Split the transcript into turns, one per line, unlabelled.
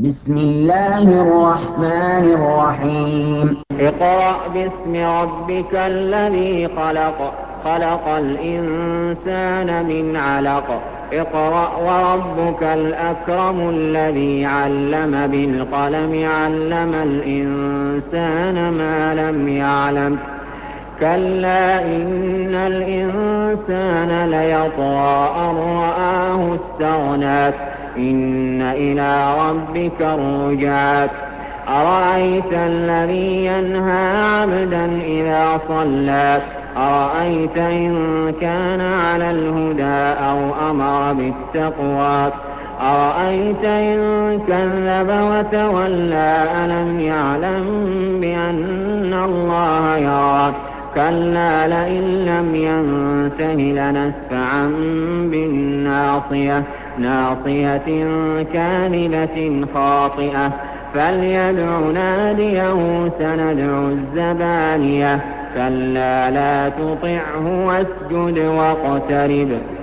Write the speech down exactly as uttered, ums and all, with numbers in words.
بسم الله الرحمن الرحيم اقرأ باسم ربك الذي خلق خلق الإنسان من علق اقرأ وربك الأكرم الذي علم بالقلم علم الإنسان ما لم يعلم كلا إن الإنسان ليطغى أن رآه استغنى إن إلى ربك الرجعى أرأيت الذي ينهى عبدا إذا صلى أرأيت إن كان على الهدى أو أمر بالتقوى أرأيت إن كذب وتولى ألم يعلم بأن الله يرى كلا لئن لم ينته لنسفعا بالناصية ناصية كاذبة خاطئة فليدع ناديه سندع الزبانية كلا لا تطعه واسجد واقترب